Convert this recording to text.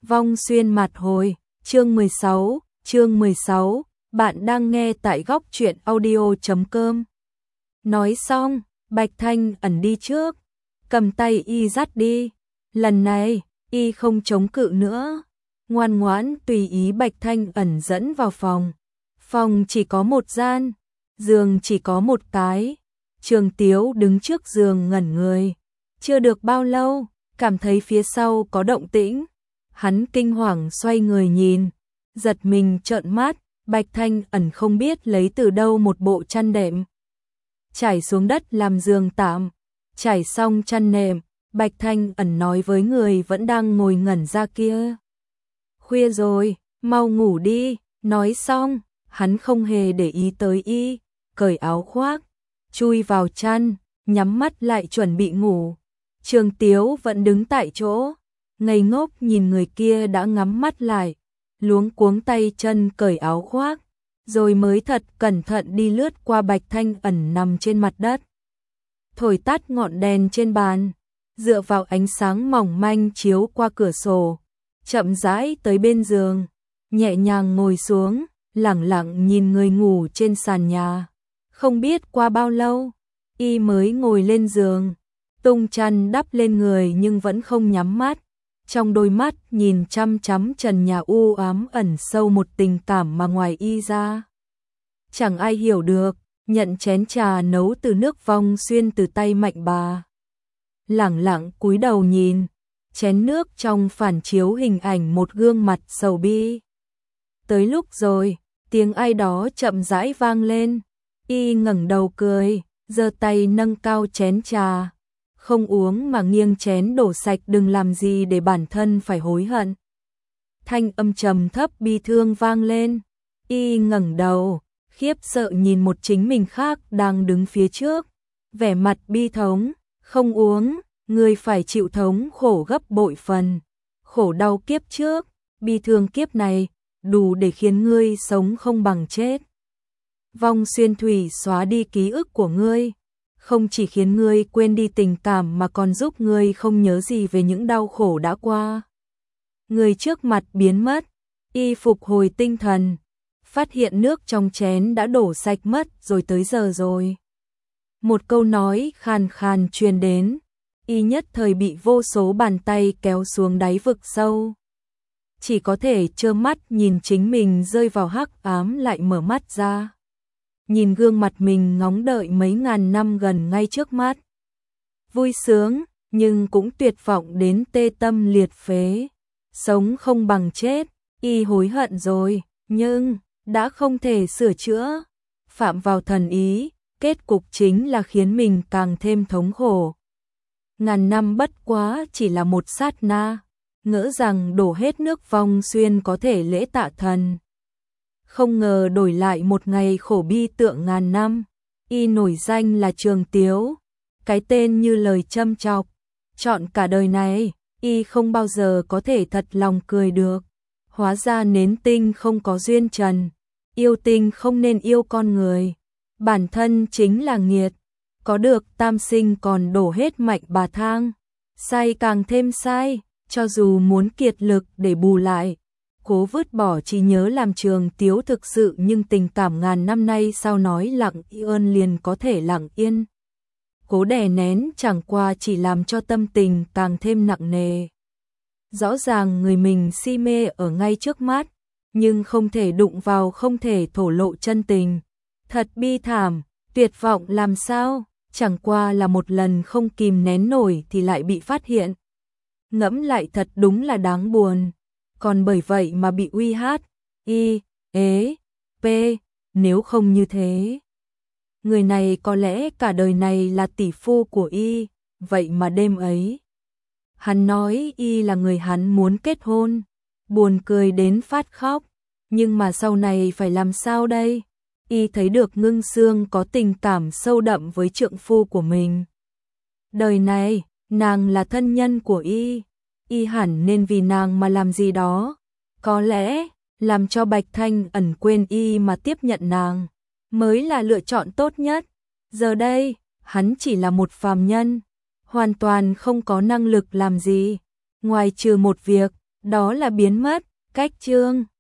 Vong xuyên mặt hồi, chương 16, bạn đang nghe tại góc truyện audio.com. Nói xong, Bạch Thanh Ẩn đi trước, cầm tay y dắt đi. Lần này, y không chống cự nữa, ngoan ngoãn tùy ý Bạch Thanh Ẩn dẫn vào phòng. Phòng chỉ có một gian, giường chỉ có một cái. Trường Tiếu đứng trước giường ngẩn người. Chưa được bao lâu, cảm thấy phía sau có động tĩnh. Hắn kinh hoàng xoay người nhìn, giật mình trợn mắt. Bạch Thanh Ẩn không biết lấy từ đâu một bộ chăn đệm, trải xuống đất làm giường tạm. Trải xong chăn nệm, Bạch Thanh Ẩn nói với người vẫn đang ngồi ngẩn ra kia: khuya rồi, mau ngủ đi. Nói xong, hắn không hề để ý tới y, cởi áo khoác, chui vào chăn, nhắm mắt lại chuẩn bị ngủ. Trường Tiếu vẫn đứng tại chỗ, ngây ngốc nhìn người kia đã ngắm mắt lại, luống cuống tay chân cởi áo khoác, rồi mới thật cẩn thận đi lướt qua Bạch Thanh Ẩn nằm trên mặt đất. Thổi tắt ngọn đèn trên bàn, dựa vào ánh sáng mỏng manh chiếu qua cửa sổ, chậm rãi tới bên giường, nhẹ nhàng ngồi xuống, lẳng lặng nhìn người ngủ trên sàn nhà. Không biết qua bao lâu, y mới ngồi lên giường, tung chăn đắp lên người nhưng vẫn không nhắm mắt. Trong đôi mắt nhìn chăm chăm trần nhà u ám ẩn sâu một tình cảm mà ngoài y ra chẳng ai hiểu được. Nhận chén trà nấu từ nước Vong xuyên từ tay Mạnh bà, lẳng lặng cúi đầu nhìn, chén nước trong phản chiếu hình ảnh một gương mặt sầu bi. Tới lúc rồi, tiếng ai đó chậm rãi vang lên, y ngẩng đầu cười, giơ tay nâng cao chén trà. Không uống mà nghiêng chén đổ sạch, đừng làm gì để bản thân phải hối hận. Thanh âm trầm thấp bi thương vang lên, y ngẩng đầu, khiếp sợ nhìn một chính mình khác đang đứng phía trước, vẻ mặt bi thống. Không uống, ngươi phải chịu thống khổ gấp bội phần. Khổ đau kiếp trước, bi thương kiếp này, đủ để khiến ngươi sống không bằng chết. Vong xuyên thủy xóa đi ký ức của ngươi, không chỉ khiến ngươi quên đi tình cảm mà còn giúp ngươi không nhớ gì về những đau khổ đã qua. Người trước mặt biến mất, y phục hồi tinh thần, phát hiện nước trong chén đã đổ sạch mất rồi. Tới giờ rồi. Một câu nói khàn khàn truyền đến, y nhất thời bị vô số bàn tay kéo xuống đáy vực sâu. Chỉ có thể trơ mắt nhìn chính mình rơi vào hắc ám, lại mở mắt ra. Nhìn gương mặt mình ngóng đợi mấy ngàn năm gần ngay trước mắt. Vui sướng, nhưng cũng tuyệt vọng đến tê tâm liệt phế. Sống không bằng chết, y hối hận rồi, nhưng đã không thể sửa chữa. Phạm vào thần ý, kết cục chính là khiến mình càng thêm thống khổ. Ngàn năm bất quá chỉ là một sát na, ngỡ rằng đổ hết nước Vong xuyên có thể lễ tạ thần. Không ngờ đổi lại một ngày khổ bi tượng ngàn năm. Y nổi danh là Trường Tiếu, cái tên như lời châm chọc. Chọn cả đời này, y không bao giờ có thể thật lòng cười được. Hóa ra nến tinh không có duyên trần, yêu tinh không nên yêu con người. Bản thân chính là nghiệt, có được tam sinh còn đổ hết Mạnh bà thang. Sai càng thêm sai, cho dù muốn kiệt lực để bù lại, cố vứt bỏ trí nhớ làm Trường Tiếu thực sự, nhưng tình cảm ngàn năm nay sao nói lặng yên liền có thể lặng yên. Cố đè nén chẳng qua chỉ làm cho tâm tình càng thêm nặng nề. Rõ ràng người mình si mê ở ngay trước mắt, nhưng không thể đụng vào, không thể thổ lộ chân tình. Thật bi thảm, tuyệt vọng làm sao, chẳng qua là một lần không kìm nén nổi thì lại bị phát hiện. Ngẫm lại thật đúng là đáng buồn. Còn bởi vậy mà bị uy hát, y, ế, p, nếu không như thế. Người này có lẽ cả đời này là tỷ phu của y, vậy mà đêm ấy. Hắn nói y là người hắn muốn kết hôn, buồn cười đến phát khóc, nhưng mà sau này phải làm sao đây? Y thấy được Ngưng Sương có tình cảm sâu đậm với trượng phu của mình. Đời này, nàng là thân nhân của y hẳn nên vì nàng mà làm gì đó. Có lẽ, làm cho Bạch Thanh Ẩn quên y mà tiếp nhận nàng, mới là lựa chọn tốt nhất. Giờ đây, hắn chỉ là một phàm nhân, hoàn toàn không có năng lực làm gì, ngoài trừ một việc, đó là biến mất, cách chương